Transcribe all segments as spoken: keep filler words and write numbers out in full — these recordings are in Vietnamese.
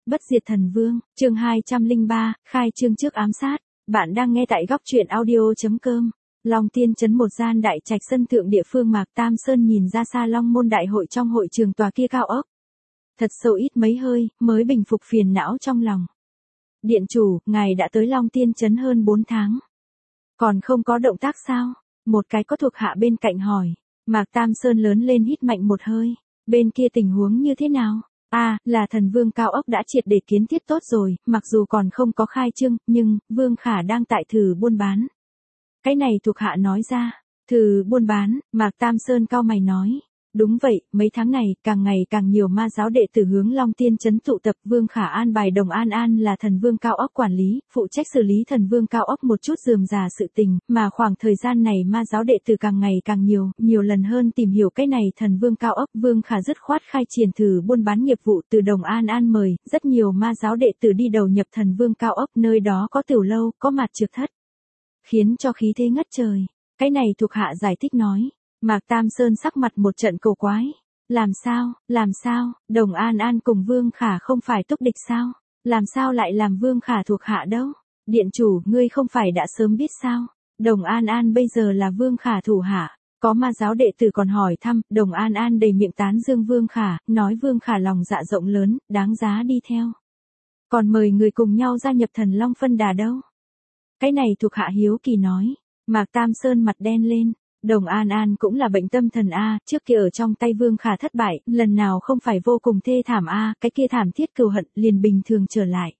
Bất diệt thần vương, chương hai trăm lẻ ba, khai trương trước ám sát. Bạn đang nghe tại góc truyện audio.com. Long Tiên trấn một gian đại trạch sân thượng địa phương Mạc Tam Sơn nhìn ra xa Long môn đại hội trong hội trường tòa kia cao ốc. Thật sâu ít mấy hơi, mới bình phục phiền não trong lòng. Điện chủ, ngài đã tới Long Tiên trấn hơn bốn tháng. Còn không có động tác sao? Một cái có thuộc hạ bên cạnh hỏi. Mạc Tam Sơn lớn lên hít mạnh một hơi. Bên kia tình huống như thế nào? À, là thần vương cao ốc đã triệt để kiến thiết tốt rồi, mặc dù còn không có khai trương, nhưng, Vương Khả đang tại thử buôn bán. Cái này thuộc hạ nói ra, thử buôn bán, Mạc Tam Sơn cau mày nói. Đúng vậy, mấy tháng này, càng ngày càng nhiều ma giáo đệ tử hướng Long Tiên trấn tụ tập. Vương Khả an bài Đồng An An là thần vương cao ốc quản lý, phụ trách xử lý thần vương cao ốc một chút rườm rà sự tình, mà khoảng thời gian này ma giáo đệ tử càng ngày càng nhiều, nhiều lần hơn tìm hiểu cái này thần vương cao ốc. Vương Khả dứt khoát khai triển thử buôn bán nghiệp vụ từ Đồng An An mời, rất nhiều ma giáo đệ tử đi đầu nhập thần vương cao ốc, nơi đó có tiểu lâu, có mặt trược thất, khiến cho khí thế ngất trời. Cái này thuộc hạ giải thích nói. Mạc Tam Sơn sắc mặt một trận cầu quái. Làm sao, làm sao, Đồng An An cùng Vương Khả không phải túc địch sao? Làm sao lại làm Vương Khả thuộc hạ đâu? Điện chủ, ngươi không phải đã sớm biết sao? Đồng An An bây giờ là Vương Khả thủ hạ. Có ma giáo đệ tử còn hỏi thăm, Đồng An An đầy miệng tán dương Vương Khả, nói Vương Khả lòng dạ rộng lớn, đáng giá đi theo. Còn mời người cùng nhau gia nhập thần Long Phân Đà đâu? Cái này thuộc hạ hiếu kỳ nói. Mạc Tam Sơn mặt đen lên. Đồng An An cũng là bệnh tâm thần A, trước kia ở trong tay Vương Khả thất bại, lần nào không phải vô cùng thê thảm A, cái kia thảm thiết cừu hận, liền bình thường trở lại.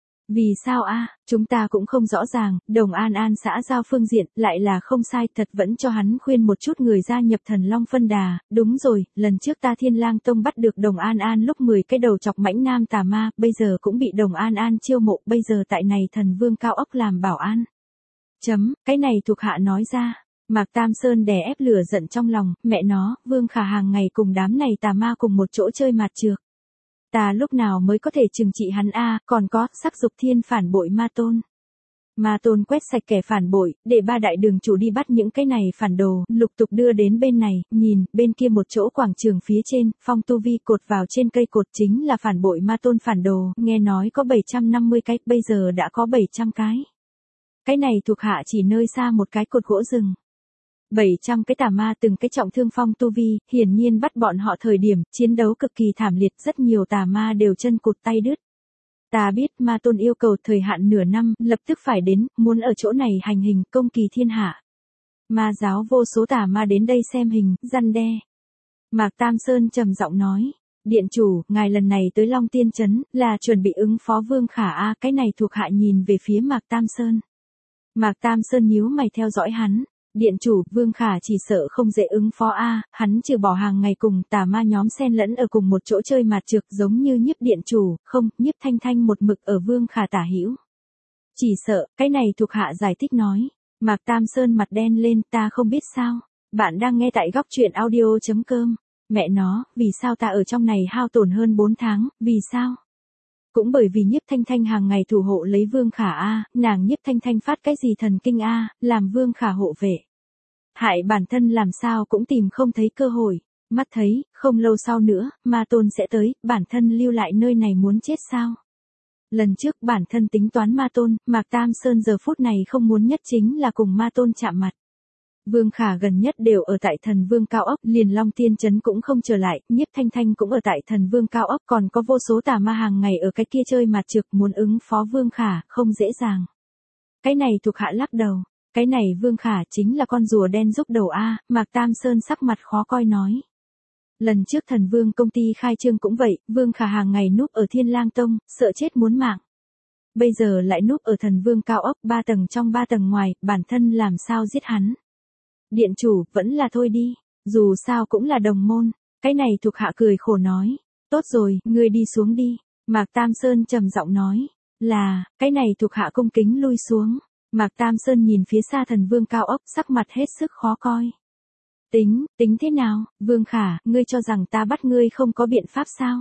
Vì sao A, chúng ta cũng không rõ ràng, Đồng An An xã giao phương diện, lại là không sai, thật vẫn cho hắn khuyên một chút người gia nhập thần Long Phân Đà. Đúng rồi, lần trước ta Thiên Lang Tông bắt được Đồng An An lúc mười cái đầu chọc mãnh nam tà ma, bây giờ cũng bị Đồng An An chiêu mộ, bây giờ tại này thần vương cao ốc làm bảo an. Chấm, cái này thuộc hạ nói ra. Mạc Tam Sơn đè ép lửa giận trong lòng, mẹ nó, Vương Khả hàng ngày cùng đám này tà ma cùng một chỗ chơi mạt trược. Ta lúc nào mới có thể trừng trị hắn a, còn có, sắc dục thiên phản bội ma tôn. Ma tôn quét sạch kẻ phản bội, để ba đại đường chủ đi bắt những cái này phản đồ, lục tục đưa đến bên này, nhìn, bên kia một chỗ quảng trường phía trên, phong tu vi cột vào trên cây cột chính là phản bội ma tôn phản đồ, nghe nói có bảy trăm năm mươi cái, bây giờ đã có bảy trăm cái. Cái này thuộc hạ chỉ nơi xa một cái cột gỗ rừng. bảy trăm cái tà ma từng cái trọng thương phong tu vi, hiển nhiên bắt bọn họ thời điểm, chiến đấu cực kỳ thảm liệt, rất nhiều tà ma đều chân cụt tay đứt. Ta biết ma tôn yêu cầu thời hạn nửa năm, lập tức phải đến, muốn ở chỗ này hành hình, công kỳ thiên hạ. Ma giáo vô số tà ma đến đây xem hình, răn đe. Mạc Tam Sơn trầm giọng nói, điện chủ, ngài lần này tới Long Tiên trấn, là chuẩn bị ứng phó Vương Khả a, cái này thuộc hạ nhìn về phía Mạc Tam Sơn. Mạc Tam Sơn nhíu mày theo dõi hắn. Điện chủ, Vương Khả chỉ sợ không dễ ứng phó a, hắn trừ bỏ hàng ngày cùng tà ma nhóm xen lẫn ở cùng một chỗ chơi mạt trược giống như Nhiếp điện chủ, không, Nhiếp Thanh Thanh một mực ở Vương Khả tả hữu. Chỉ sợ, cái này thuộc hạ giải thích nói. Mạc Tam Sơn mặt đen lên, ta không biết sao. Bạn đang nghe tại góc truyện audio.com. Mẹ nó, vì sao ta ở trong này hao tổn hơn bốn tháng, vì sao? Cũng bởi vì Nhiếp Thanh Thanh hàng ngày thủ hộ lấy Vương Khả a, nàng Nhiếp Thanh Thanh phát cái gì thần kinh a, làm Vương Khả hộ vệ. Hại bản thân làm sao cũng tìm không thấy cơ hội, mắt thấy, không lâu sau nữa, ma tôn sẽ tới, bản thân lưu lại nơi này muốn chết sao. Lần trước bản thân tính toán ma tôn, Mạc Tam Sơn giờ phút này không muốn nhất chính là cùng ma tôn chạm mặt. Vương Khả gần nhất đều ở tại thần vương cao ốc, liền Long Tiên trấn cũng không trở lại, Nhiếp Thanh Thanh cũng ở tại thần vương cao ốc, còn có vô số tà ma hàng ngày ở cái kia chơi mạt trược, muốn ứng phó Vương Khả, không dễ dàng. Cái này thuộc hạ lắc đầu, cái này Vương Khả chính là con rùa đen rúc đầu a, Mạc Tam Sơn sắc mặt khó coi nói. Lần trước thần vương công ty khai trương cũng vậy, Vương Khả hàng ngày núp ở Thiên Lang Tông, sợ chết muốn mạng. Bây giờ lại núp ở thần vương cao ốc, ba tầng trong ba tầng ngoài, bản thân làm sao giết hắn. Điện chủ, vẫn là thôi đi, dù sao cũng là đồng môn, cái này thuộc hạ cười khổ nói, tốt rồi, ngươi đi xuống đi, Mạc Tam Sơn trầm giọng nói, là, cái này thuộc hạ cung kính lui xuống, Mạc Tam Sơn nhìn phía xa thần vương cao ốc, sắc mặt hết sức khó coi. Tính, tính thế nào, Vương Khả, ngươi cho rằng ta bắt ngươi không có biện pháp sao?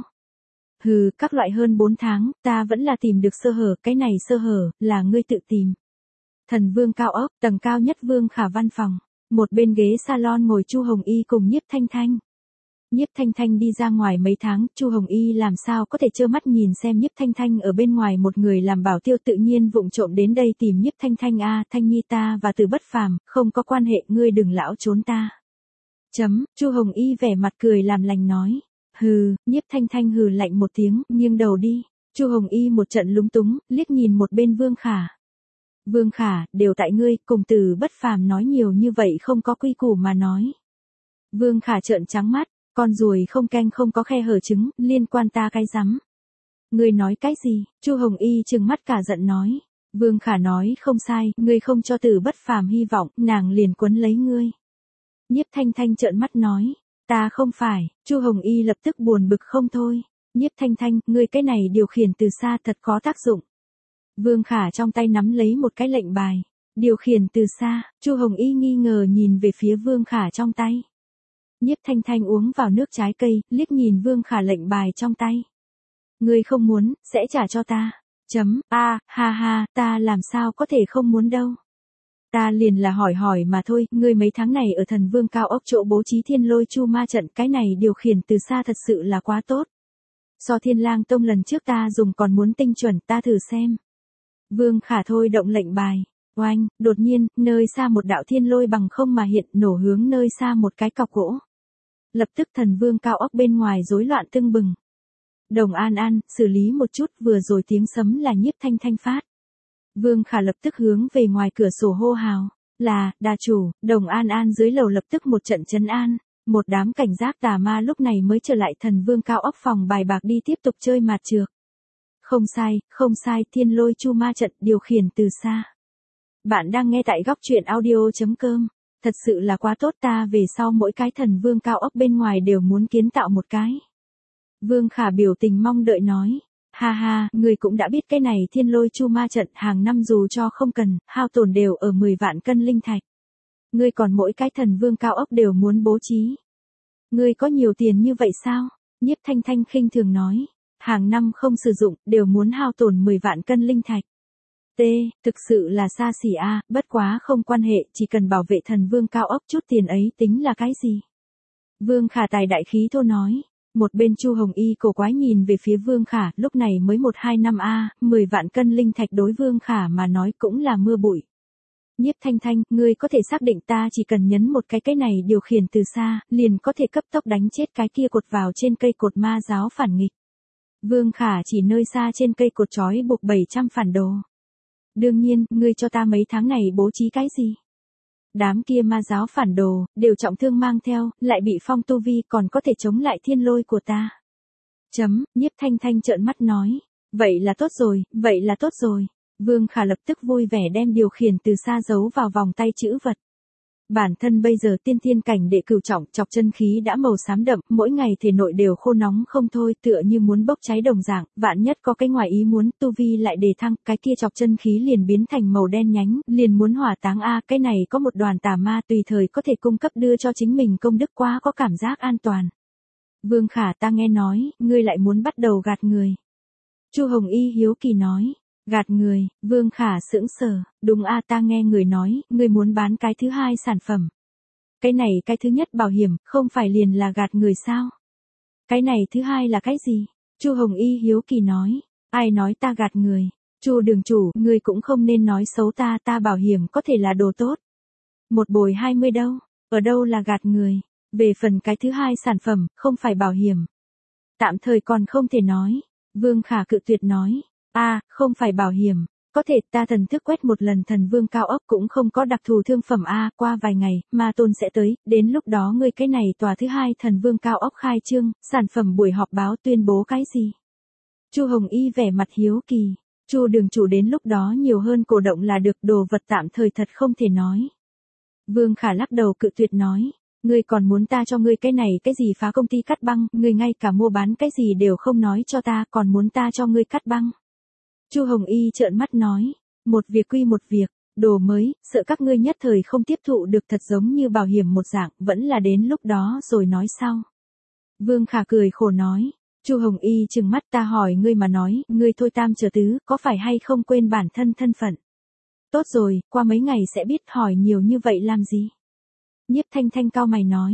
Hừ, các loại hơn bốn tháng, ta vẫn là tìm được sơ hở, cái này sơ hở, là ngươi tự tìm. Thần vương cao ốc, tầng cao nhất Vương Khả văn phòng. Một bên ghế salon ngồi Chu Hồng Y cùng Nhiếp Thanh Thanh. Nhiếp Thanh Thanh đi ra ngoài mấy tháng, Chu Hồng Y làm sao có thể trơ mắt nhìn xem Nhiếp Thanh Thanh ở bên ngoài một người làm bảo tiêu tự nhiên vụng trộm đến đây tìm Nhiếp Thanh Thanh a, Thanh Nhi ta và Từ Bất Phàm, không có quan hệ, ngươi đừng lão trốn ta. Chấm, Chu Hồng Y vẻ mặt cười làm lành nói. Hừ, Nhiếp Thanh Thanh hừ lạnh một tiếng, nghiêng đầu đi. Chu Hồng Y một trận lúng túng, liếc nhìn một bên Vương Khả. Vương Khả, đều tại ngươi, cùng Từ Bất Phàm nói nhiều như vậy không có quy củ mà nói. Vương Khả trợn trắng mắt, con ruồi không canh không có khe hở trứng, liên quan ta cái rắm. Ngươi nói cái gì? Chu Hồng Y trừng mắt cả giận nói. Vương Khả nói không sai, ngươi không cho Từ Bất Phàm hy vọng, nàng liền quấn lấy ngươi. Nhiếp Thanh Thanh trợn mắt nói, ta không phải. Chu Hồng Y lập tức buồn bực không thôi. Nhiếp Thanh Thanh, ngươi cái này điều khiển từ xa thật có tác dụng. Vương Khả trong tay nắm lấy một cái lệnh bài. Điều khiển từ xa, Chu Hồng Y nghi ngờ nhìn về phía Vương Khả trong tay. Nhiếp Thanh Thanh uống vào nước trái cây, liếc nhìn Vương Khả lệnh bài trong tay. Ngươi không muốn, sẽ trả cho ta. Chấm, a, à, ha ha, ta làm sao có thể không muốn đâu. Ta liền là hỏi hỏi mà thôi, ngươi mấy tháng này ở Thần Vương cao ốc chỗ bố trí Thiên Lôi Chu Ma trận, cái này điều khiển từ xa thật sự là quá tốt. So Thiên Lang Tông lần trước ta dùng còn muốn tinh chuẩn, ta thử xem. Vương Khả thôi động lệnh bài. Oanh, đột nhiên, nơi xa một đạo thiên lôi bằng không mà hiện, nổ hướng nơi xa một cái cọc gỗ. Lập tức Thần Vương cao ốc bên ngoài rối loạn tưng bừng. Đồng An An, xử lý một chút, vừa rồi tiếng sấm là Nhiếp Thanh Thanh phát. Vương Khả lập tức hướng về ngoài cửa sổ hô hào, là, đà chủ. Đồng An An dưới lầu lập tức một trận trấn an. Một đám cảnh giác tà ma lúc này mới trở lại Thần Vương cao ốc phòng bài bạc đi tiếp tục chơi mạt trược. Không sai, không sai, Thiên Lôi Chu Ma trận điều khiển từ xa. Bạn đang nghe tại góc truyện audio.com. Thật sự là quá tốt, ta về sau mỗi cái Thần Vương cao ốc bên ngoài đều muốn kiến tạo một cái. Vương Khả biểu tình mong đợi nói. Ha ha, người cũng đã biết cái này Thiên Lôi Chu Ma trận hàng năm dù cho không cần, hao tổn đều ở mười vạn cân linh thạch. Ngươi còn mỗi cái Thần Vương cao ốc đều muốn bố trí. Ngươi có nhiều tiền như vậy sao? Nhiếp Thanh Thanh khinh thường nói. Hàng năm không sử dụng, đều muốn hao tổn mười vạn cân linh thạch. T, thực sự là xa xỉ a, à, bất quá không quan hệ, chỉ cần bảo vệ Thần Vương cao ốc chút tiền ấy tính là cái gì? Vương Khả tài đại khí thô nói. Một bên Chu Hồng Y cổ quái nhìn về phía Vương Khả, lúc này mới một hai năm a, à, mười vạn cân linh thạch đối Vương Khả mà nói cũng là mưa bụi. Nhiếp Thanh Thanh, ngươi có thể xác định ta chỉ cần nhấn một cái cái này điều khiển từ xa, liền có thể cấp tốc đánh chết cái kia cột vào trên cây cột ma giáo phản nghịch. Vương Khả chỉ nơi xa trên cây cột trói buộc bảy trăm phản đồ. Đương nhiên, ngươi cho ta mấy tháng này bố trí cái gì? Đám kia ma giáo phản đồ, đều trọng thương mang theo, lại bị phong tu vi còn có thể chống lại thiên lôi của ta. Chấm, Nhiếp Thanh Thanh trợn mắt nói. Vậy là tốt rồi, vậy là tốt rồi. Vương Khả lập tức vui vẻ đem điều khiển từ xa giấu vào vòng tay chữ vật. Bản thân bây giờ tiên thiên cảnh đệ cửu trọng, chọc chân khí đã màu xám đậm, mỗi ngày thể nội đều khô nóng không thôi, tựa như muốn bốc cháy đồng dạng, vạn nhất có cái ngoài ý muốn, tu vi lại đề thăng, cái kia chọc chân khí liền biến thành màu đen nhánh, liền muốn hỏa táng a, cái này có một đoàn tà ma tùy thời có thể cung cấp đưa cho chính mình công đức, quá có cảm giác an toàn. Vương Khả, ta nghe nói, ngươi lại muốn bắt đầu gạt người. Chu Hồng Y hiếu kỳ nói. Gạt người, Vương Khả sững sờ, đúng a, ta nghe người nói, người muốn bán cái thứ hai sản phẩm. Cái này cái thứ nhất bảo hiểm, không phải liền là gạt người sao? Cái này thứ hai là cái gì? Chu Hồng Y hiếu kỳ nói, ai nói ta gạt người? Chu đường chủ, ngươi cũng không nên nói xấu ta, ta bảo hiểm có thể là đồ tốt. Một bồi hai mươi đâu, ở đâu là gạt người? Về phần cái thứ hai sản phẩm, không phải bảo hiểm. Tạm thời còn không thể nói. Vương Khả cự tuyệt nói. A, à, không phải bảo hiểm, có thể ta thần thức quét một lần Thần Vương cao ốc cũng không có đặc thù thương phẩm a, à, qua vài ngày, ma tôn sẽ tới, đến lúc đó ngươi cái này tòa thứ hai Thần Vương cao ốc khai trương, sản phẩm buổi họp báo tuyên bố cái gì? Chu Hồng Y vẻ mặt hiếu kỳ, Chu đường chủ đến lúc đó nhiều hơn cổ động là được, đồ vật tạm thời thật không thể nói. Vương Khả lắc đầu cự tuyệt nói. Ngươi còn muốn ta cho ngươi cái này cái gì phá công ty cắt băng, ngươi ngay cả mua bán cái gì đều không nói cho ta, còn muốn ta cho ngươi cắt băng. Chu Hồng Y trợn mắt nói, một việc quy một việc, đồ mới, sợ các ngươi nhất thời không tiếp thụ được, thật giống như bảo hiểm một dạng, vẫn là đến lúc đó rồi nói sau. Vương Khả cười khổ nói, Chu Hồng Y trừng mắt, ta hỏi ngươi mà nói, ngươi thôi tam trở tứ, có phải hay không quên bản thân thân phận? Tốt rồi, qua mấy ngày sẽ biết, hỏi nhiều như vậy làm gì? Nhiếp Thanh Thanh cau mày nói,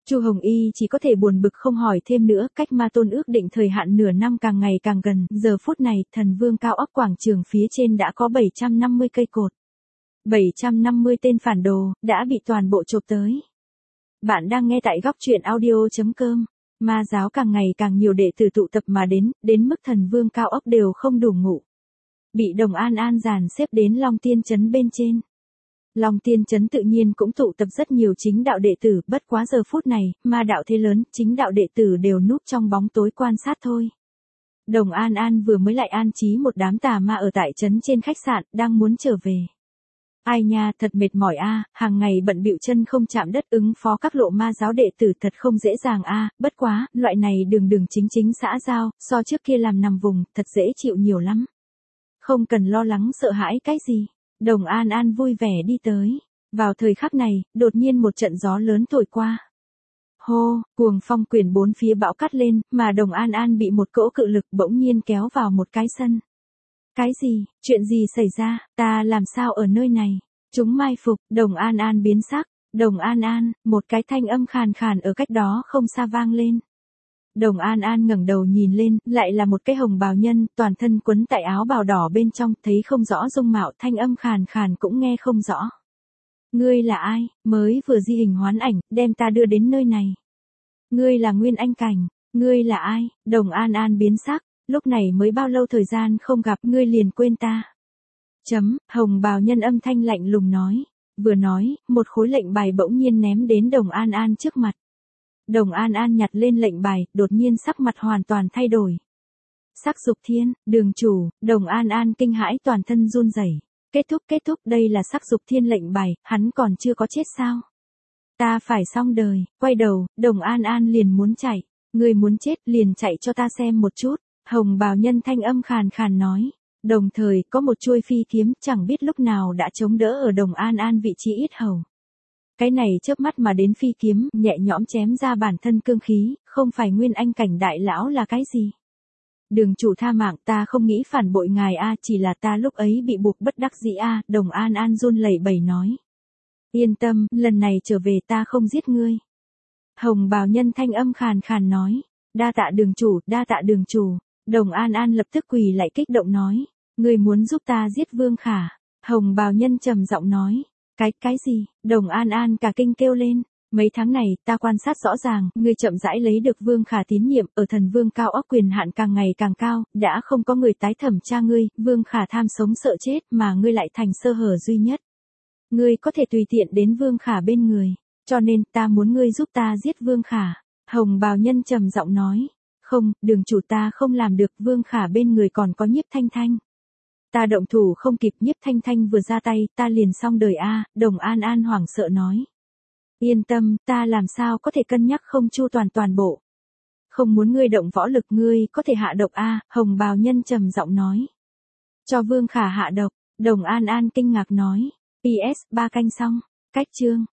Chu Hồng Y chỉ có thể buồn bực không hỏi thêm nữa, cách ma tôn ước định thời hạn nửa năm càng ngày càng gần, giờ phút này, thần vương cao ốc quảng trường phía trên đã có bảy trăm năm mươi cây cột. bảy trăm năm mươi tên phản đồ, đã bị toàn bộ chộp tới. Bạn đang nghe tại góc truyện audio.com. Ma giáo càng ngày càng nhiều đệ tử tụ tập mà đến, đến mức thần vương cao ốc đều không đủ ngủ. Bị Đồng An An dàn xếp đến Long Tiên Trấn bên trên. Long Tiên Trấn tự nhiên cũng tụ tập rất nhiều chính đạo đệ tử, bất quá giờ phút này, ma đạo thế lớn, chính đạo đệ tử đều núp trong bóng tối quan sát thôi. Đồng An An vừa mới lại an trí một đám tà ma ở tại trấn trên khách sạn, đang muốn trở về. Ai nha, thật mệt mỏi a, hàng ngày bận bịu chân không chạm đất ứng phó các lộ ma giáo đệ tử thật không dễ dàng a, bất quá, loại này đường đường chính chính xã giao, so trước kia làm nằm vùng, thật dễ chịu nhiều lắm. Không cần lo lắng sợ hãi cái gì. Đồng An An vui vẻ đi tới. Vào thời khắc này, đột nhiên một trận gió lớn thổi qua. Hô, cuồng phong quyển bốn phía bão cắt lên, mà Đồng An An bị một cỗ cự lực bỗng nhiên kéo vào một cái sân. Cái gì, chuyện gì xảy ra, ta làm sao ở nơi này? Chúng mai phục, Đồng An An biến sắc. Đồng An An, một cái thanh âm khàn khàn ở cách đó không xa vang lên. Đồng An An ngẩng đầu nhìn lên, lại là một cái hồng bào nhân, toàn thân quấn tại áo bào đỏ bên trong, thấy không rõ dung mạo, thanh âm khàn khàn cũng nghe không rõ. Ngươi là ai, mới vừa di hình hoán ảnh, đem ta đưa đến nơi này. Ngươi là Nguyên Anh Cảnh, ngươi là ai? Đồng An An biến sắc, lúc này mới bao lâu thời gian không gặp, ngươi liền quên ta. Chấm, hồng bào nhân âm thanh lạnh lùng nói. Vừa nói, một khối lệnh bài bỗng nhiên ném đến Đồng An An trước mặt. Đồng An An nhặt lên lệnh bài, đột nhiên sắc mặt hoàn toàn thay đổi. Sắc dục thiên, đường chủ, Đồng An An kinh hãi toàn thân run rẩy. Kết thúc kết thúc, đây là sắc dục thiên lệnh bài, hắn còn chưa có chết sao? Ta phải xong đời, quay đầu, Đồng An An liền muốn chạy. Người muốn chết liền chạy cho ta xem một chút. Hồng bào nhân thanh âm khàn khàn nói. Đồng thời, có một chuôi phi kiếm, chẳng biết lúc nào đã chống đỡ ở Đồng An An vị trí yết hầu. Cái này chớp mắt mà đến phi kiếm, nhẹ nhõm chém ra bản thân cương khí, không phải Nguyên Anh Cảnh đại lão là cái gì? Đường chủ tha mạng, ta không nghĩ phản bội ngài a, chỉ là ta lúc ấy bị buộc bất đắc dĩ a, Đồng An An run lẩy bẩy nói. Yên tâm, lần này trở về ta không giết ngươi. Hồng bào nhân thanh âm khàn khàn nói. Đa tạ đường chủ, đa tạ đường chủ. Đồng An An lập tức quỳ lại kích động nói. Ngươi muốn giúp ta giết Vương Khả. Hồng bào nhân trầm giọng nói. Cái, cái gì? Đồng An An cả kinh kêu lên. Mấy tháng này, ta quan sát rõ ràng, ngươi chậm rãi lấy được Vương Khả tín nhiệm, ở thần vương cao ốc quyền hạn càng ngày càng cao, đã không có người tái thẩm tra ngươi, Vương Khả tham sống sợ chết, mà ngươi lại thành sơ hở duy nhất. Ngươi có thể tùy tiện đến Vương Khả bên người, cho nên ta muốn ngươi giúp ta giết Vương Khả. Hồng bào nhân trầm giọng nói. Không, đường chủ ta không làm được, Vương Khả bên người còn có Nhiếp Thanh Thanh. Ta động thủ không kịp, Nhiếp Thanh Thanh vừa ra tay, ta liền xong đời a, Đồng An An hoảng sợ nói. Yên tâm, ta làm sao có thể cân nhắc không chu toàn toàn bộ. Không muốn ngươi động võ lực, ngươi có thể hạ độc a, Hồng bào nhân trầm giọng nói. Cho Vương Khả hạ độc, Đồng An An kinh ngạc nói. pê ét, ba canh xong, cách chương.